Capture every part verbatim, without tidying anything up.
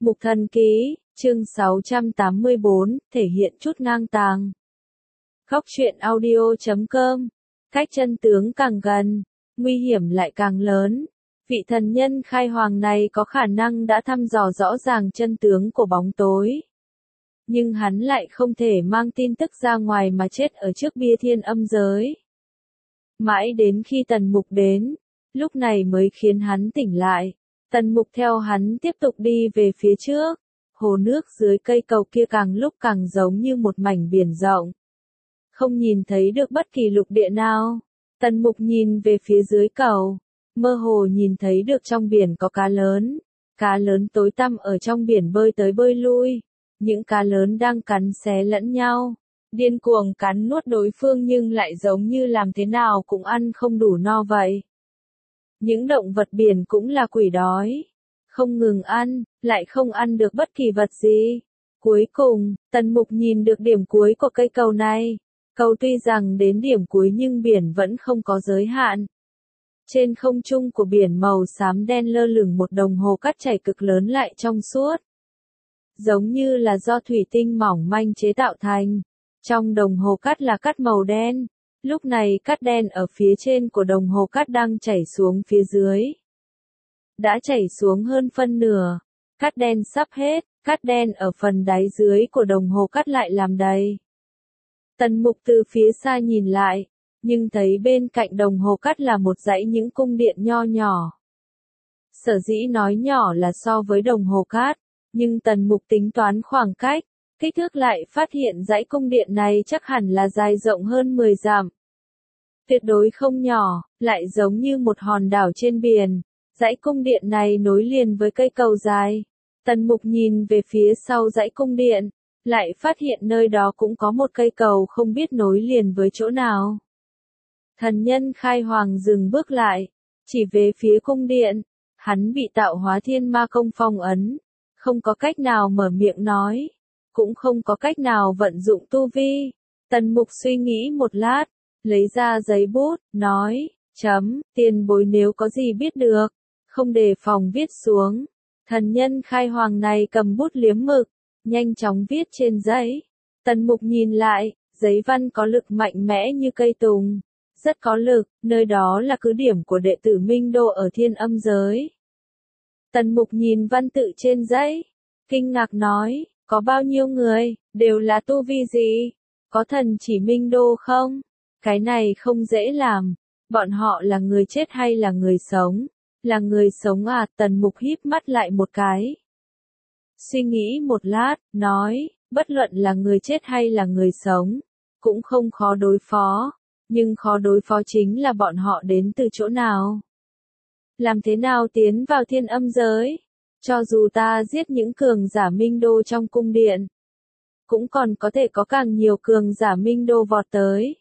Mục Thần Ký, chương sáu trăm tám mươi bốn, thể hiện chút ngang tàng. Góc truyện audio chấm com. Cách chân tướng càng gần, nguy hiểm lại càng lớn. Vị thần nhân khai hoàng này có khả năng đã thăm dò rõ ràng chân tướng của bóng tối. Nhưng hắn lại không thể mang tin tức ra ngoài mà chết ở trước bia thiên âm giới. Mãi đến khi Tần Mục đến, lúc này mới khiến hắn tỉnh lại. Tần Mục theo hắn tiếp tục đi về phía trước. Hồ nước dưới cây cầu kia càng lúc càng giống như một mảnh biển rộng. Không nhìn thấy được bất kỳ lục địa nào. Tần Mục nhìn về phía dưới cầu. Mơ hồ nhìn thấy được trong biển có cá lớn. Cá lớn tối tăm ở trong biển bơi tới bơi lui. Những cá lớn đang cắn xé lẫn nhau. Điên cuồng cắn nuốt đối phương nhưng lại giống như làm thế nào cũng ăn không đủ no vậy. Những động vật biển cũng là quỷ đói. Không ngừng ăn, lại không ăn được bất kỳ vật gì. Cuối cùng, Tần Mục nhìn được điểm cuối của cây cầu này. Cầu tuy rằng đến điểm cuối nhưng biển vẫn không có giới hạn. Trên không trung của biển màu xám đen lơ lửng một đồng hồ cát chảy cực lớn lại trong suốt. Giống như là do thủy tinh mỏng manh chế tạo thành. Trong đồng hồ cát là cát màu đen. Lúc này cát đen ở phía trên của đồng hồ cát đang chảy xuống phía dưới. Đã chảy xuống hơn phân nửa. Cát đen sắp hết, cát đen ở phần đáy dưới của đồng hồ cát lại làm đầy. Tần Mục từ phía xa nhìn lại, nhưng thấy bên cạnh đồng hồ cát là một dãy những cung điện nho nhỏ. Sở dĩ nói nhỏ là so với đồng hồ cát, nhưng Tần Mục tính toán khoảng cách, kích thước lại phát hiện dãy cung điện này chắc hẳn là dài rộng hơn mười dặm. Tuyệt đối không nhỏ, lại giống như một hòn đảo trên biển. Dãy cung điện này nối liền với cây cầu dài. Tần Mục nhìn về phía sau dãy cung điện, lại phát hiện nơi đó cũng có một cây cầu không biết nối liền với chỗ nào. Thần nhân khai hoàng dừng bước lại, chỉ về phía cung điện. Hắn bị tạo hóa thiên ma công phong ấn, không có cách nào mở miệng nói, cũng không có cách nào vận dụng tu vi. Tần Mục suy nghĩ một lát, lấy ra giấy bút, nói, chấm, tiền bối nếu có gì biết được, không đề phòng viết xuống. Thần nhân khai hoàng này cầm bút liếm mực, nhanh chóng viết trên giấy. Tần Mục nhìn lại, giấy văn có lực mạnh mẽ như cây tùng, rất có lực, nơi đó là cứ điểm của đệ tử Minh Đô ở thiên âm giới. Tần Mục nhìn văn tự trên giấy, kinh ngạc nói, có bao nhiêu người, đều là tu vi gì, có thần chỉ Minh Đô không? Cái này không dễ làm, bọn họ là người chết hay là người sống? Là người sống à? Tần Mục híp mắt lại một cái. Suy nghĩ một lát, nói, bất luận là người chết hay là người sống, cũng không khó đối phó, nhưng khó đối phó chính là bọn họ đến từ chỗ nào. Làm thế nào tiến vào thiên âm giới? Cho dù ta giết những cường giả Minh Đô trong cung điện, cũng còn có thể có càng nhiều cường giả Minh Đô vọt tới.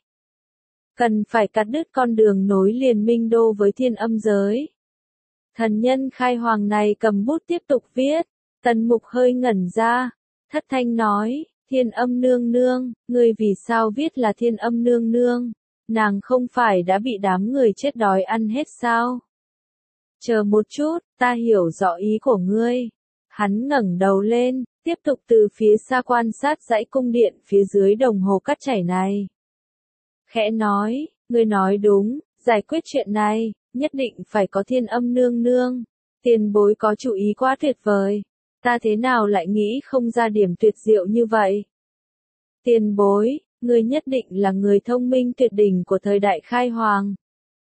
Cần phải cắt đứt con đường nối liền Minh Đô với thiên âm giới. Thần nhân khai hoàng này cầm bút tiếp tục viết. Tần Mục hơi ngẩn ra, thất thanh nói, thiên âm nương nương, ngươi vì sao viết là thiên âm nương nương? Nàng không phải đã bị đám người chết đói ăn hết sao? Chờ một chút, ta hiểu rõ ý của ngươi. Hắn ngẩng đầu lên, tiếp tục từ phía xa quan sát dãy cung điện phía dưới đồng hồ cát chảy này. Khẽ nói, ngươi nói đúng, giải quyết chuyện này, nhất định phải có thiên âm nương nương. Tiền bối có chủ ý quá tuyệt vời. Ta thế nào lại nghĩ không ra điểm tuyệt diệu như vậy? Tiền bối, ngươi nhất định là người thông minh tuyệt đỉnh của thời đại khai hoàng.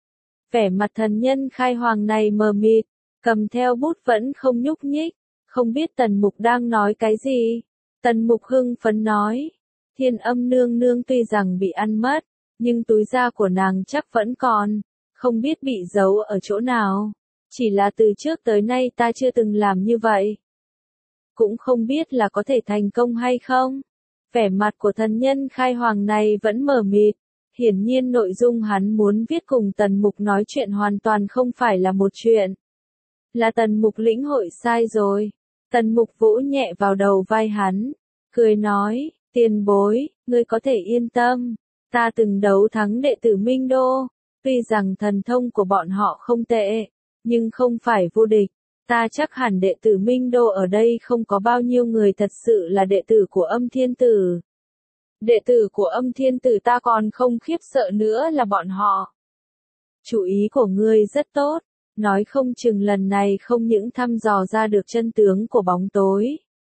Vẻ mặt thần nhân khai hoàng này mờ mịt, cầm theo bút vẫn không nhúc nhích, không biết Tần Mục đang nói cái gì. Tần Mục hưng phấn nói, thiên âm nương nương tuy rằng bị ăn mất, nhưng túi da của nàng chắc vẫn còn, không biết bị giấu ở chỗ nào. Chỉ là từ trước tới nay ta chưa từng làm như vậy. Cũng không biết là có thể thành công hay không. Vẻ mặt của thần nhân khai hoàng này vẫn mờ mịt. Hiển nhiên nội dung hắn muốn viết cùng Tần Mục nói chuyện hoàn toàn không phải là một chuyện. Là Tần Mục lĩnh hội sai rồi. Tần Mục vỗ nhẹ vào đầu vai hắn, cười nói, tiền bối, ngươi có thể yên tâm. Ta từng đấu thắng đệ tử Minh Đô. Tuy rằng thần thông của bọn họ không tệ, nhưng không phải vô địch. Ta chắc hẳn đệ tử Minh Đô ở đây không có bao nhiêu người thật sự là đệ tử của Âm Thiên Tử. Đệ tử của Âm Thiên Tử ta còn không khiếp sợ nữa là bọn họ. Chủ ý của ngươi rất tốt, nói không chừng lần này không những thăm dò ra được chân tướng của bóng tối.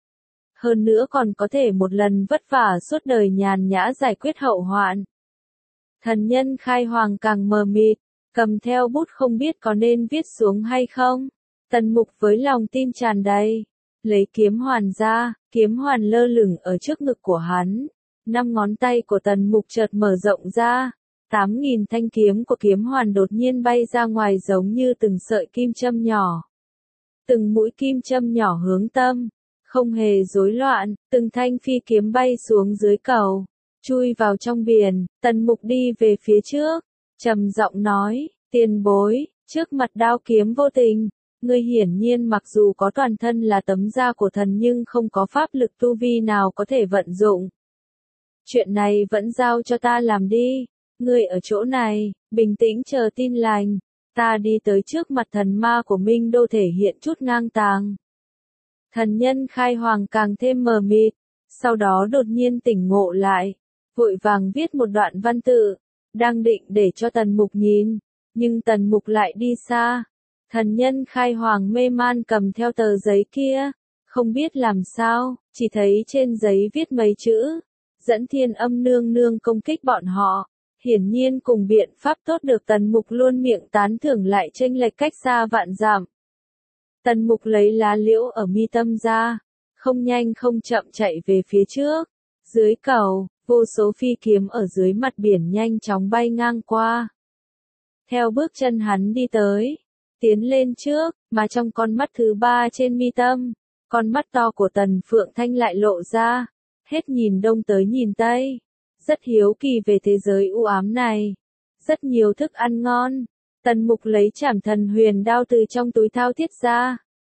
Hơn nữa còn có thể một lần vất vả suốt đời nhàn nhã giải quyết hậu hoạn. Thần nhân Khai Hoàng càng mờ mịt, cầm theo bút không biết có nên viết xuống hay không. Tần Mục với lòng tin tràn đầy, lấy kiếm hoàn ra, kiếm hoàn lơ lửng ở trước ngực của hắn. Năm ngón tay của Tần Mục chợt mở rộng ra, tám nghìn thanh kiếm của kiếm hoàn đột nhiên bay ra ngoài giống như từng sợi kim châm nhỏ. Từng mũi kim châm nhỏ hướng tâm, không hề rối loạn, từng thanh phi kiếm bay xuống dưới cầu, chui vào trong biển. Tần Mục đi về phía trước, trầm giọng nói, tiền bối, trước mặt đao kiếm vô tình, ngươi hiển nhiên mặc dù có toàn thân là tấm da của thần nhưng không có pháp lực tu vi nào có thể vận dụng. Chuyện này vẫn giao cho ta làm đi, ngươi ở chỗ này, bình tĩnh chờ tin lành, ta đi tới trước mặt thần ma của Minh Đô thể hiện chút ngang tàng. Thần nhân Khai Hoàng càng thêm mờ mịt, sau đó đột nhiên tỉnh ngộ lại, vội vàng viết một đoạn văn tự, đang định để cho Tần Mục nhìn, nhưng Tần Mục lại đi xa. Thần nhân Khai Hoàng mê man cầm theo tờ giấy kia, không biết làm sao, chỉ thấy trên giấy viết mấy chữ, dẫn Thiên Âm nương nương công kích bọn họ, hiển nhiên cùng biện pháp tốt được Tần Mục luôn miệng tán thưởng lại chênh lệch cách xa vạn dặm. Tần Mục lấy lá liễu ở mi tâm ra, không nhanh không chậm chạy về phía trước, dưới cầu, vô số phi kiếm ở dưới mặt biển nhanh chóng bay ngang qua. Theo bước chân hắn đi tới, tiến lên trước, mà trong con mắt thứ ba trên mi tâm, con mắt to của Tần Phượng Thanh lại lộ ra, hết nhìn đông tới nhìn tây, rất hiếu kỳ về thế giới u ám này, rất nhiều thức ăn ngon. Tần Mục lấy Trảm Thần Huyền đao từ trong túi thao thiết ra,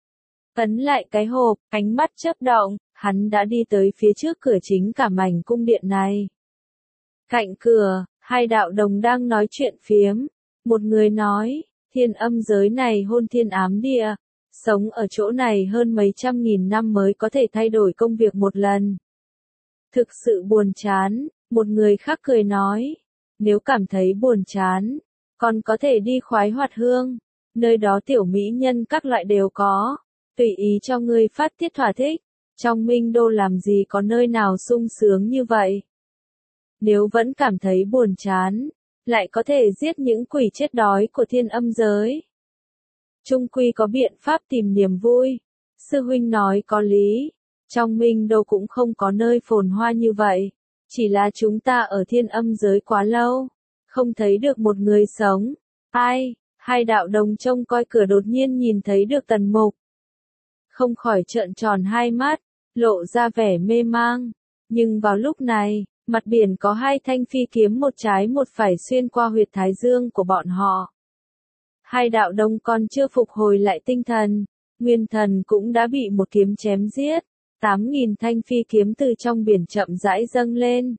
ấn lại cái hộp, ánh mắt chớp động, hắn đã đi tới phía trước cửa chính cả mảnh cung điện này. Cạnh cửa, hai đạo đồng đang nói chuyện phiếm, một người nói, Thiên Âm giới này hôn thiên ám địa, sống ở chỗ này hơn mấy trăm nghìn năm mới có thể thay đổi công việc một lần. Thực sự buồn chán, một người khác cười nói, nếu cảm thấy buồn chán, còn có thể đi Khoái Hoạt Hương, nơi đó tiểu mỹ nhân các loại đều có, tùy ý cho ngươi phát tiết thỏa thích, trong Minh Đô làm gì có nơi nào sung sướng như vậy. Nếu vẫn cảm thấy buồn chán, lại có thể giết những quỷ chết đói của Thiên Âm giới. Trung quy có biện pháp tìm niềm vui, sư huynh nói có lý, trong Minh Đô cũng không có nơi phồn hoa như vậy, chỉ là chúng ta ở Thiên Âm giới quá lâu, không thấy được một người sống. Ai, hai đạo đồng trông coi cửa đột nhiên nhìn thấy được Tần Mục, không khỏi trợn tròn hai mắt, lộ ra vẻ mê mang, nhưng vào lúc này, mặt biển có hai thanh phi kiếm một trái một phải xuyên qua huyệt thái dương của bọn họ. Hai đạo đồng còn chưa phục hồi lại tinh thần, nguyên thần cũng đã bị một kiếm chém giết, tám nghìn thanh phi kiếm từ trong biển chậm rãi dâng lên.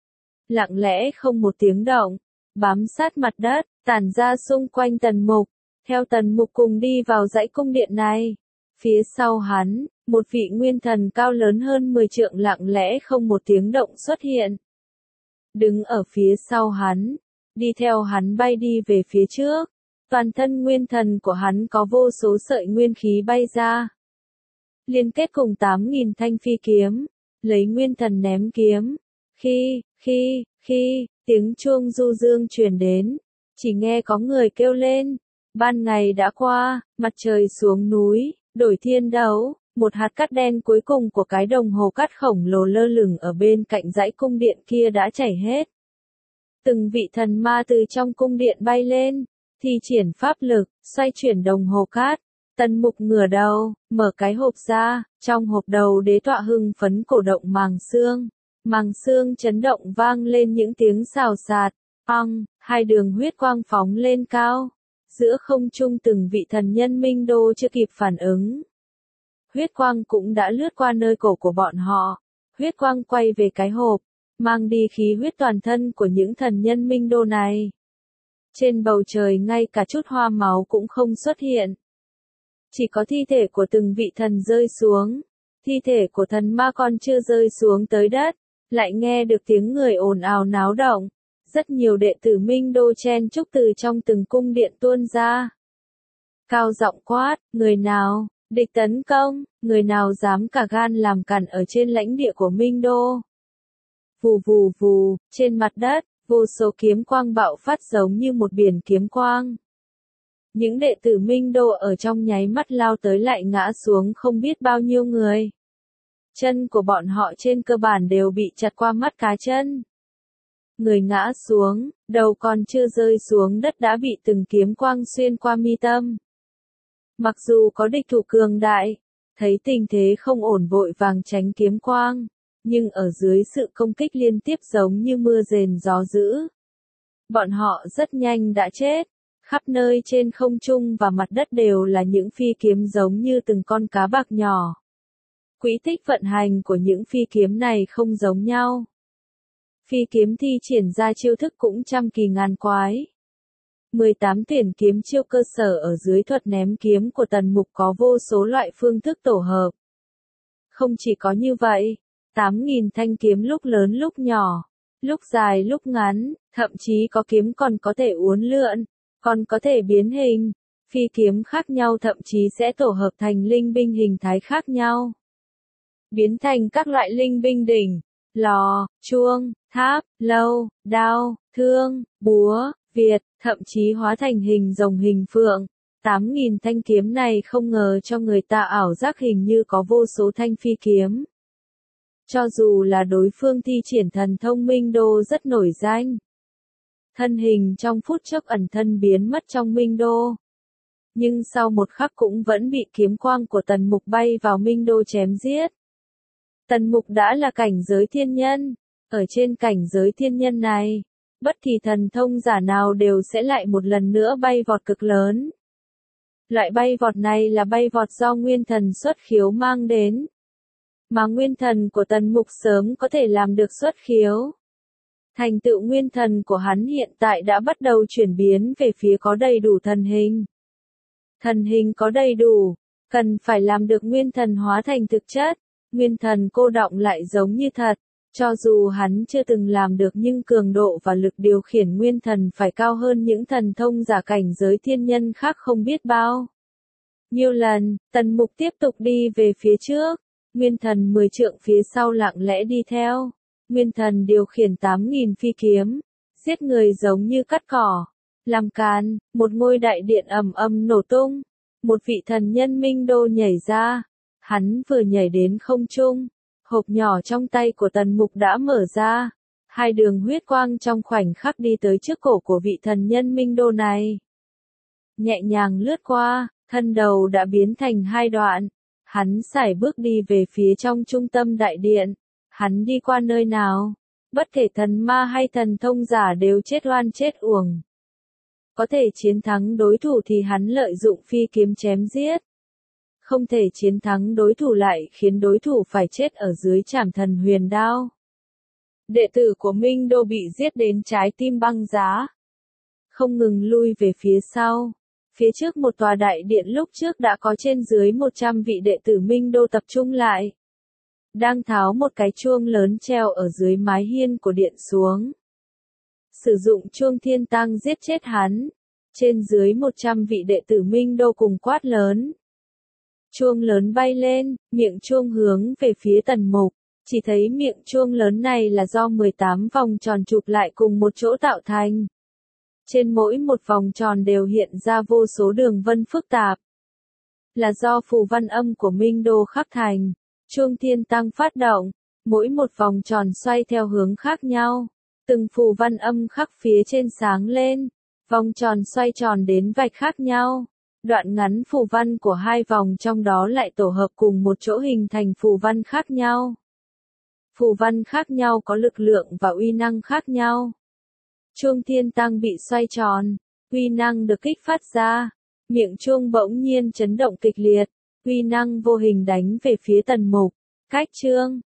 Lặng lẽ không một tiếng động, bám sát mặt đất, tản ra xung quanh Tần Mục, theo Tần Mục cùng đi vào dãy cung điện này. Phía sau hắn, một vị nguyên thần cao lớn hơn mười trượng lặng lẽ không một tiếng động xuất hiện. Đứng ở phía sau hắn, đi theo hắn bay đi về phía trước, toàn thân nguyên thần của hắn có vô số sợi nguyên khí bay ra. Liên kết cùng tám nghìn thanh phi kiếm, lấy nguyên thần ném kiếm. Khi, khi, khi, tiếng chuông du dương truyền đến, chỉ nghe có người kêu lên, ban ngày đã qua, mặt trời xuống núi, đổi thiên đấu, một hạt cát đen cuối cùng của cái đồng hồ cát khổng lồ lơ lửng ở bên cạnh dãy cung điện kia đã chảy hết. Từng vị thần ma từ trong cung điện bay lên, thi triển pháp lực, xoay chuyển đồng hồ cát. Tần Mục ngửa đầu, mở cái hộp ra, trong hộp đầu đế tọa hưng phấn cổ động màng xương. Màng xương chấn động vang lên những tiếng xào xạc, ong, hai đường huyết quang phóng lên cao. Giữa không trung từng vị thần nhân Minh Đô chưa kịp phản ứng. Huyết quang cũng đã lướt qua nơi cổ của bọn họ. Huyết quang quay về cái hộp, mang đi khí huyết toàn thân của những thần nhân Minh Đô này. Trên bầu trời ngay cả chút hoa máu cũng không xuất hiện. Chỉ có thi thể của từng vị thần rơi xuống. Thi thể của thần ma còn chưa rơi xuống tới đất, lại nghe được tiếng người ồn ào náo động. Rất nhiều đệ tử Minh Đô chen chúc từ trong từng cung điện tuôn ra. Cao giọng quát, người nào, địch tấn công, người nào dám cả gan làm cản ở trên lãnh địa của Minh Đô. Vù vù vù, trên mặt đất, vô số kiếm quang bạo phát giống như một biển kiếm quang. Những đệ tử Minh Đô ở trong nháy mắt lao tới lại ngã xuống không biết bao nhiêu người. Chân của bọn họ trên cơ bản đều bị chặt qua mắt cá chân. Người ngã xuống, đầu còn chưa rơi xuống đất đã bị từng kiếm quang xuyên qua mi tâm. Mặc dù có địch thủ cường đại, thấy tình thế không ổn vội vàng tránh kiếm quang, nhưng ở dưới sự công kích liên tiếp giống như mưa rền gió dữ, bọn họ rất nhanh đã chết. Khắp nơi trên không trung và mặt đất đều là những phi kiếm giống như từng con cá bạc nhỏ. Quỹ tích vận hành của những phi kiếm này không giống nhau. Phi kiếm thi triển ra chiêu thức cũng trăm kỳ ngàn quái. mười tám tuyển kiếm chiêu cơ sở ở dưới thuật ném kiếm của Tần Mục có vô số loại phương thức tổ hợp. Không chỉ có như vậy, tám nghìn thanh kiếm lúc lớn lúc nhỏ, lúc dài lúc ngắn, thậm chí có kiếm còn có thể uốn lượn, còn có thể biến hình. Phi kiếm khác nhau thậm chí sẽ tổ hợp thành linh binh hình thái khác nhau. Biến thành các loại linh binh đỉnh, lò, chuông, tháp, lâu, đao, thương, búa, việt, thậm chí hóa thành hình rồng hình phượng. tám nghìn thanh kiếm này không ngờ cho người ta ảo giác hình như có vô số thanh phi kiếm. Cho dù là đối phương thi triển thần thông Minh Đô rất nổi danh. Thân hình trong phút chốc ẩn thân biến mất trong Minh Đô. Nhưng sau một khắc cũng vẫn bị kiếm quang của Tần Mục bay vào Minh Đô chém giết. Tần Mục đã là cảnh giới thiên nhân. Ở trên cảnh giới thiên nhân này, bất kỳ thần thông giả nào đều sẽ lại một lần nữa bay vọt cực lớn. Loại bay vọt này là bay vọt do nguyên thần xuất khiếu mang đến. Mà nguyên thần của Tần Mục sớm có thể làm được xuất khiếu. Thành tựu nguyên thần của hắn hiện tại đã bắt đầu chuyển biến về phía có đầy đủ thần hình. Thần hình có đầy đủ, cần phải làm được nguyên thần hóa thành thực chất. Nguyên thần cô đọng lại giống như thật. Cho dù hắn chưa từng làm được nhưng cường độ và lực điều khiển nguyên thần phải cao hơn những thần thông giả cảnh giới thiên nhân khác không biết bao. Nhiều lần, Tần Mục tiếp tục đi về phía trước. Nguyên thần mười trượng phía sau lặng lẽ đi theo. Nguyên thần điều khiển tám nghìn phi kiếm. Giết người giống như cắt cỏ. Làm càn, một ngôi đại điện ầm ầm nổ tung. Một vị thần nhân Minh Đô nhảy ra. Hắn vừa nhảy đến không trung. Hộp nhỏ trong tay của Tần Mục đã mở ra. Hai đường huyết quang trong khoảnh khắc đi tới trước cổ của vị thần nhân Minh Đô này. Nhẹ nhàng lướt qua, thân đầu đã biến thành hai đoạn. Hắn sải bước đi về phía trong trung tâm đại điện. Hắn đi qua nơi nào, bất kể thần ma hay thần thông giả đều chết oan chết uổng. Có thể chiến thắng đối thủ thì hắn lợi dụng phi kiếm chém giết. Không thể chiến thắng đối thủ lại khiến đối thủ phải chết ở dưới trảm thần huyền đao. Đệ tử của Minh Đô bị giết đến trái tim băng giá. Không ngừng lui về phía sau. Phía trước một tòa đại điện lúc trước đã có trên dưới một trăm vị đệ tử Minh Đô tập trung lại. Đang tháo một cái chuông lớn treo ở dưới mái hiên của điện xuống. Sử dụng chuông thiên tang giết chết hắn. Trên dưới một trăm vị đệ tử Minh Đô cùng quát lớn. Chuông lớn bay lên, miệng chuông hướng về phía Tần Mục. Chỉ thấy miệng chuông lớn này là do mười tám vòng tròn chụp lại cùng một chỗ tạo thành. Trên mỗi một vòng tròn đều hiện ra vô số đường vân phức tạp. Là do phù văn âm của Minh Đô khắc thành. Chuông thiên tăng phát động, mỗi một vòng tròn xoay theo hướng khác nhau. Từng phù văn âm khắc phía trên sáng lên. Vòng tròn xoay tròn đến vạch khác nhau. Đoạn ngắn phù văn của hai vòng trong đó lại tổ hợp cùng một chỗ hình thành phù văn khác nhau. Phù văn khác nhau có lực lượng và uy năng khác nhau. Chuông thiên tăng bị xoay tròn, uy năng được kích phát ra. Miệng chuông bỗng nhiên chấn động kịch liệt, uy năng vô hình đánh về phía Tần Mục. Cách chương,